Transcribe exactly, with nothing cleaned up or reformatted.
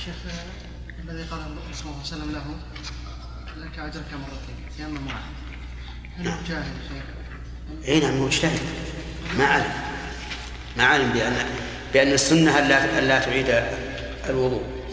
شيخ الذي قال الرسول صلى الله عليه وسلم له لك أجرك مرتين يأمم واحد أنه جاهل شيخ. أي نعم مجتهد ما علم ما علم بأن بأن السنة ألا لا تعيد الوضوء.